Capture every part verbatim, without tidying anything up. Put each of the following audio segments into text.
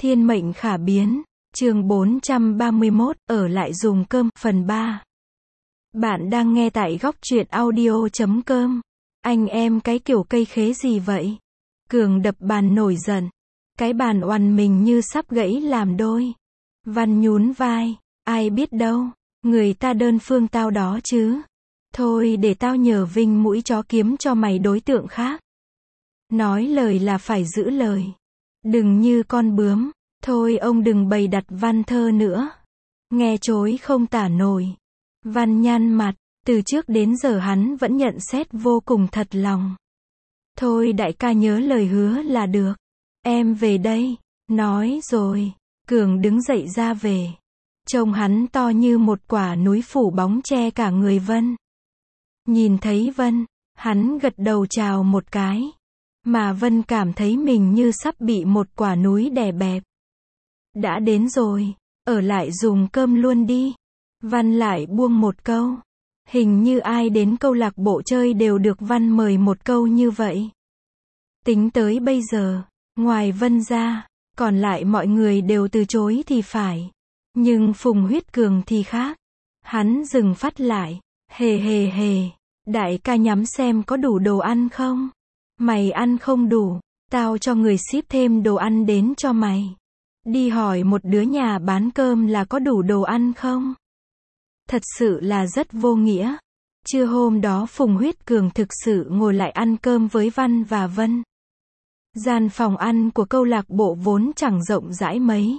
Thiên mệnh khả biến, chương bốn trăm ba mươi mốt, ở lại dùng cơm, phần ba. Bạn đang nghe tại góc truyện audio chấm com. Anh em cái kiểu cây khế gì vậy? Cường đập bàn nổi giận. Cái bàn oằn mình như sắp gãy làm đôi. Văn nhún vai, ai biết đâu, người ta đơn phương tao đó chứ. Thôi để tao nhờ Vinh mũi chó kiếm cho mày đối tượng khác. Nói lời là phải giữ lời. Đừng như con bướm. Thôi ông đừng bày đặt Văn thơ nữa. Nghe chối không tả nổi. Văn nhăn mặt, từ trước đến giờ hắn vẫn nhận xét vô cùng thật lòng. Thôi đại ca nhớ lời hứa là được. Em về đây. Nói rồi, Cường đứng dậy ra về. Trông hắn to như một quả núi phủ bóng che cả người Vân. Nhìn thấy Vân, hắn gật đầu chào một cái. Mà Vân cảm thấy mình như sắp bị một quả núi đè bẹp. Đã đến rồi, ở lại dùng cơm luôn đi. Văn lại buông một câu. Hình như ai đến câu lạc bộ chơi đều được Văn mời một câu như vậy. Tính tới bây giờ, ngoài Vân ra, còn lại mọi người đều từ chối thì phải. Nhưng Phùng Huyết Cường thì khác. Hắn dừng phát lại. Hề hề hề, đại ca nhắm xem có đủ đồ ăn không? Mày ăn không đủ, tao cho người ship thêm đồ ăn đến cho mày. Đi hỏi một đứa nhà bán cơm là có đủ đồ ăn không? Thật sự là rất vô nghĩa. Trưa hôm đó Phùng Huyết Cường thực sự ngồi lại ăn cơm với Văn và Vân. Gian phòng ăn của câu lạc bộ vốn chẳng rộng rãi mấy.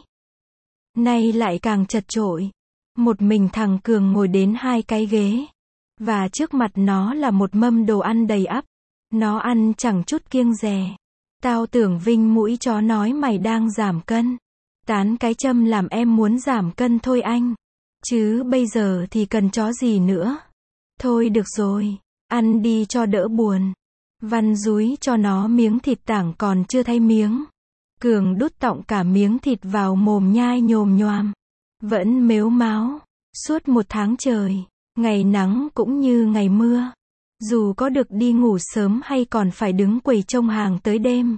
Nay lại càng chật chội. Một mình thằng Cường ngồi đến hai cái ghế. Và trước mặt nó là một mâm đồ ăn đầy ắp. Nó ăn chẳng chút kiêng dè. Tao tưởng Vinh mũi chó nói mày đang giảm cân. Tán cái châm làm em muốn giảm cân thôi anh. Chứ bây giờ thì cần chó gì nữa. Thôi được rồi, ăn đi cho đỡ buồn. Văn dúi cho nó miếng thịt tảng còn chưa thay miếng. Cường đút tọng cả miếng thịt vào mồm nhai nhồm nhoàm. Vẫn mếu máo. Suốt một tháng trời, ngày nắng cũng như ngày mưa. Dù có được đi ngủ sớm hay còn phải đứng quầy trông hàng tới đêm.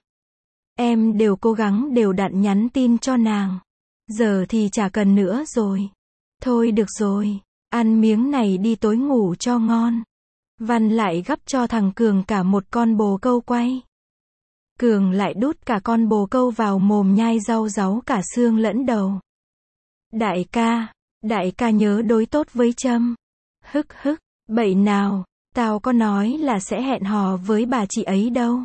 Em đều cố gắng đều đặn nhắn tin cho nàng. Giờ thì chả cần nữa rồi. Thôi được rồi, ăn miếng này đi tối ngủ cho ngon. Văn lại gắp cho thằng Cường cả một con bồ câu quay. Cường lại đút cả con bồ câu vào mồm nhai rau ráu cả xương lẫn đầu. Đại ca, đại ca nhớ đối tốt với Trâm. Hức hức, bậy nào, tao có nói là sẽ hẹn hò với bà chị ấy đâu.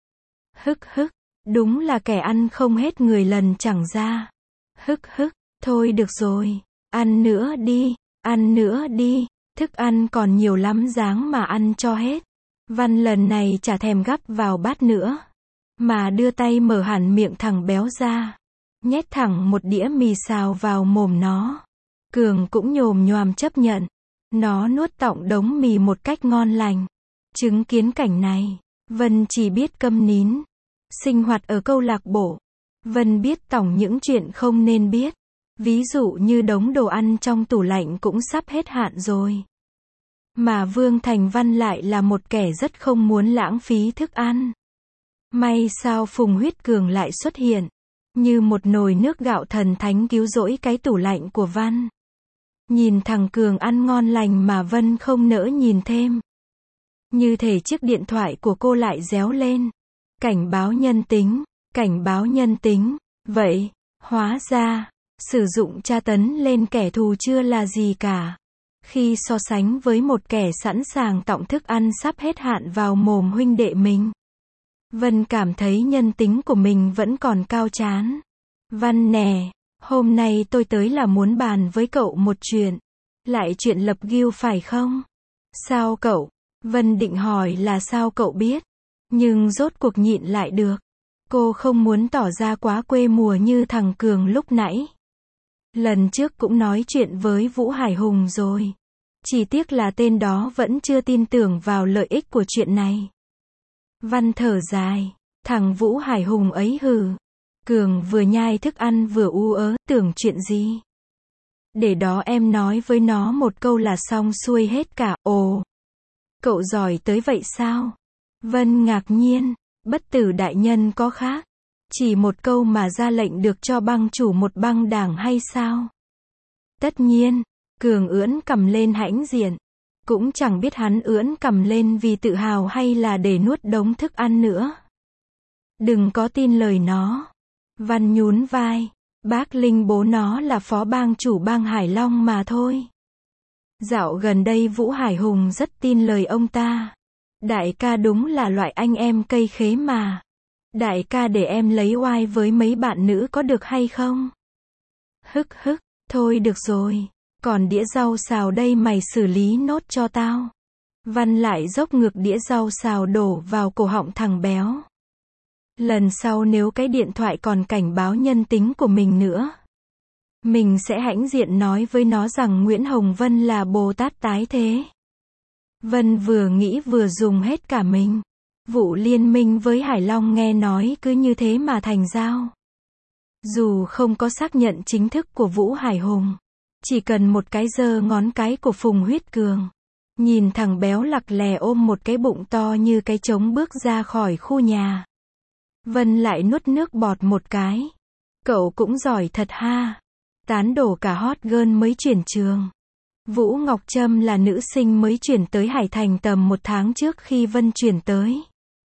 Hức hức, đúng là kẻ ăn không hết người lần chẳng ra. Hức hức, thôi được rồi, ăn nữa đi, ăn nữa đi, thức ăn còn nhiều lắm dáng mà ăn cho hết. Văn lần này chả thèm gắp vào bát nữa, mà đưa tay mở hẳn miệng thằng béo ra, nhét thẳng một đĩa mì xào vào mồm nó. Cường cũng nhồm nhoàm chấp nhận, nó nuốt tọng đống mì một cách ngon lành. Chứng kiến cảnh này, Vân chỉ biết câm nín. Sinh hoạt ở câu lạc bộ, Vân biết tổng những chuyện không nên biết. Ví dụ như đống đồ ăn trong tủ lạnh cũng sắp hết hạn rồi. Mà Vương Thành Văn lại là một kẻ rất không muốn lãng phí thức ăn. May sao Phùng Huyết Cường lại xuất hiện, như một nồi nước gạo thần thánh cứu rỗi cái tủ lạnh của Văn. Nhìn thằng Cường ăn ngon lành mà Vân không nỡ nhìn thêm. Như thể chiếc điện thoại của cô lại réo lên. Cảnh báo nhân tính, cảnh báo nhân tính. Vậy, hóa ra, sử dụng tra tấn lên kẻ thù chưa là gì cả. Khi so sánh với một kẻ sẵn sàng tọng thức ăn sắp hết hạn vào mồm huynh đệ mình. Vân cảm thấy nhân tính của mình vẫn còn cao chán. Văn nè, hôm nay tôi tới là muốn bàn với cậu một chuyện. Lại chuyện lập Guild phải không? Sao cậu? Vân định hỏi là sao cậu biết. Nhưng rốt cuộc nhịn lại được. Cô không muốn tỏ ra quá quê mùa như thằng Cường lúc nãy. Lần trước cũng nói chuyện với Vũ Hải Hùng rồi. Chỉ tiếc là tên đó vẫn chưa tin tưởng vào lợi ích của chuyện này. Văn thở dài. Thằng Vũ Hải Hùng ấy hừ. Cường vừa nhai thức ăn vừa u ớ, tưởng chuyện gì. Để đó em nói với nó một câu là xong xuôi hết cả. Ồ, cậu giỏi tới vậy sao? Vân ngạc nhiên. Bất tử đại nhân có khác. Chỉ một câu mà ra lệnh được cho băng chủ một băng đảng hay sao? Tất nhiên, Cường ưỡn cằm lên hãnh diện. Cũng chẳng biết hắn ưỡn cằm lên vì tự hào hay là để nuốt đống thức ăn nữa. Đừng có tin lời nó. Văn nhún vai. Bác Linh bố nó là phó bang chủ bang Hải Long mà thôi. Dạo gần đây Vũ Hải Hùng rất tin lời ông ta. Đại ca đúng là loại anh em cây khế mà. Đại ca để em lấy oai với mấy bạn nữ có được hay không? Hức hức, thôi được rồi. Còn đĩa rau xào đây mày xử lý nốt cho tao. Văn lại dốc ngược đĩa rau xào đổ vào cổ họng thằng béo. Lần sau nếu cái điện thoại còn cảnh báo nhân tính của mình nữa, mình sẽ hãnh diện nói với nó rằng Nguyễn Hồng Vân là Bồ Tát tái thế. Vân vừa nghĩ vừa dùng hết cả mình. Vụ liên minh với Hải Long nghe nói cứ như thế mà thành giao. Dù không có xác nhận chính thức của Vũ Hải Hùng, chỉ cần một cái giơ ngón cái của Phùng Huyết Cường. Nhìn thằng béo lặc lè ôm một cái bụng to như cái trống bước ra khỏi khu nhà. Vân lại nuốt nước bọt một cái. Cậu cũng giỏi thật ha. Tán đổ cả hot girl mới chuyển trường. Vũ Ngọc Trâm là nữ sinh mới chuyển tới Hải Thành tầm một tháng trước khi Vân chuyển tới.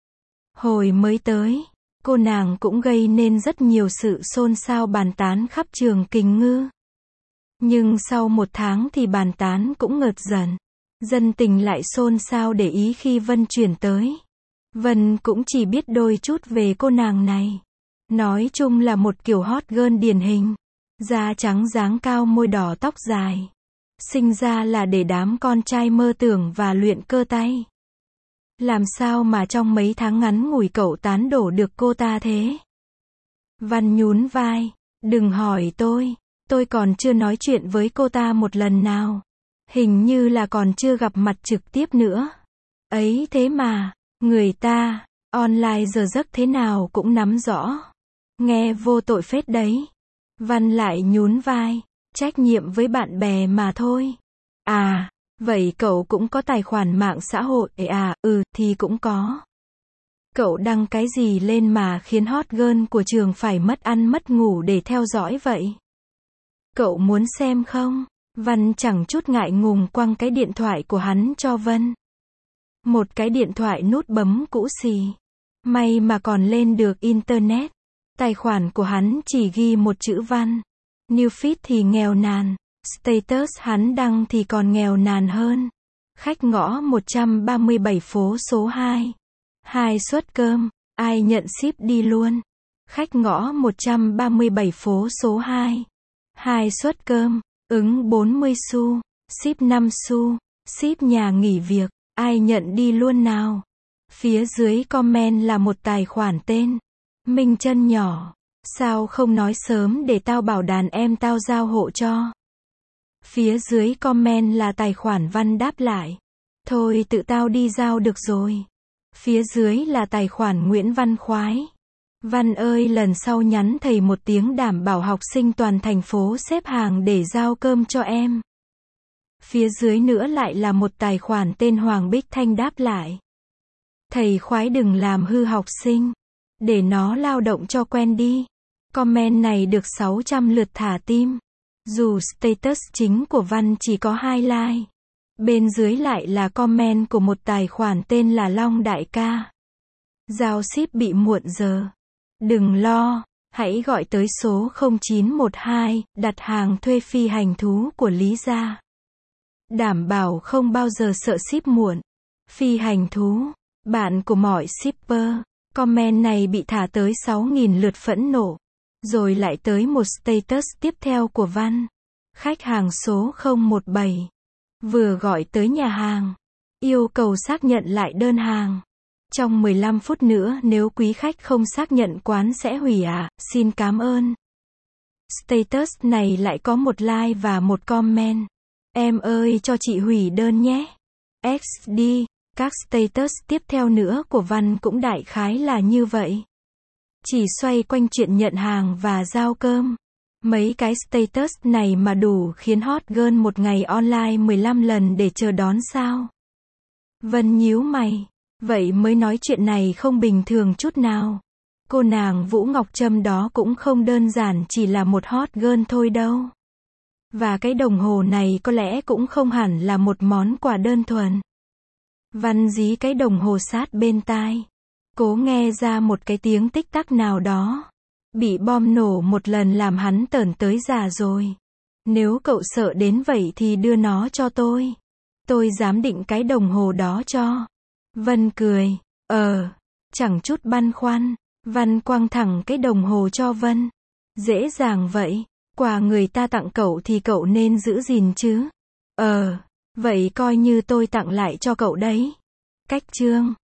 Hồi mới tới, cô nàng cũng gây nên rất nhiều sự xôn xao bàn tán khắp trường Kình Ngư. Nhưng sau một tháng thì bàn tán cũng ngợt dần. Dân tình lại xôn xao để ý khi Vân chuyển tới. Vân cũng chỉ biết đôi chút về cô nàng này. Nói chung là một kiểu hot girl điển hình. Da trắng dáng cao môi đỏ tóc dài. Sinh ra là để đám con trai mơ tưởng và luyện cơ tay. Làm sao mà trong mấy tháng ngắn ngủi cậu tán đổ được cô ta thế? Văn nhún vai. Đừng hỏi tôi. Tôi còn chưa nói chuyện với cô ta một lần nào. Hình như là còn chưa gặp mặt trực tiếp nữa. Ấy thế mà, người ta, online giờ giấc thế nào cũng nắm rõ. Nghe vô tội phết đấy. Văn lại nhún vai. Trách nhiệm với bạn bè mà thôi. À, vậy cậu cũng có tài khoản mạng xã hội à? Ừ, thì cũng có. Cậu đăng cái gì lên mà khiến hot girl của trường phải mất ăn mất ngủ để theo dõi vậy? Cậu muốn xem không? Văn chẳng chút ngại ngùng quăng cái điện thoại của hắn cho Vân. Một cái điện thoại nút bấm cũ xì. May mà còn lên được internet. Tài khoản của hắn chỉ ghi một chữ Văn. New feed thì nghèo nàn. Status hắn đăng thì còn nghèo nàn hơn. Khách ngõ một trăm ba mươi bảy phố số hai. Hai suất cơm. Ai nhận ship đi luôn. Khách ngõ một trăm ba mươi bảy phố số hai. Hai suất cơm. Ứng bốn mươi xu. Ship năm xu. Ship nhà nghỉ việc. Ai nhận đi luôn nào. Phía dưới comment là một tài khoản tên Minh Chân Nhỏ. Sao không nói sớm để tao bảo đàn em tao giao hộ cho. Phía dưới comment là tài khoản Văn đáp lại. Thôi tự tao đi giao được rồi. Phía dưới là tài khoản Nguyễn Văn Khoái. Văn ơi, lần sau nhắn thầy một tiếng đảm bảo học sinh toàn thành phố xếp hàng để giao cơm cho em. Phía dưới nữa lại là một tài khoản tên Hoàng Bích Thanh đáp lại. Thầy Khoái đừng làm hư học sinh. Để nó lao động cho quen đi. Comment này được sáu trăm lượt thả tim. Dù status chính của Văn chỉ có hai like. Bên dưới lại là comment của một tài khoản tên là Long Đại Ca. Giao ship bị muộn giờ. Đừng lo, hãy gọi tới số không chín một hai, đặt hàng thuê phi hành thú của Lý gia. Đảm bảo không bao giờ sợ ship muộn. Phi hành thú, bạn của mọi shipper. Comment này bị thả tới sáu nghìn lượt phẫn nộ. Rồi lại tới một status tiếp theo của Văn. Khách hàng số không một bảy. Vừa gọi tới nhà hàng. Yêu cầu xác nhận lại đơn hàng. Trong mười lăm phút nữa nếu quý khách không xác nhận quán sẽ hủy ạ, à, xin cảm ơn. Status này lại có một like và một comment. Em ơi cho chị hủy đơn nhé. ích đê, các status tiếp theo nữa của Văn cũng đại khái là như vậy. Chỉ xoay quanh chuyện nhận hàng và giao cơm. Mấy cái status này mà đủ khiến hot girl một ngày online mười lăm lần để chờ đón sao? Vân nhíu mày. Vậy mới nói chuyện này không bình thường chút nào. Cô nàng Vũ Ngọc Trâm đó cũng không đơn giản chỉ là một hot girl thôi đâu. Và cái đồng hồ này có lẽ cũng không hẳn là một món quà đơn thuần. Văn dí cái đồng hồ sát bên tai. Cố nghe ra một cái tiếng tích tắc nào đó. Bị bom nổ một lần làm hắn tởn tới già rồi. Nếu cậu sợ đến vậy thì đưa nó cho tôi. Tôi dám định cái đồng hồ đó cho. Vân cười. Ờ, chẳng chút băn khoăn. Văn quăng thẳng cái đồng hồ cho Vân. Dễ dàng vậy. Quà người ta tặng cậu thì cậu nên giữ gìn chứ. Ờ, vậy coi như tôi tặng lại cho cậu đấy. Cách chương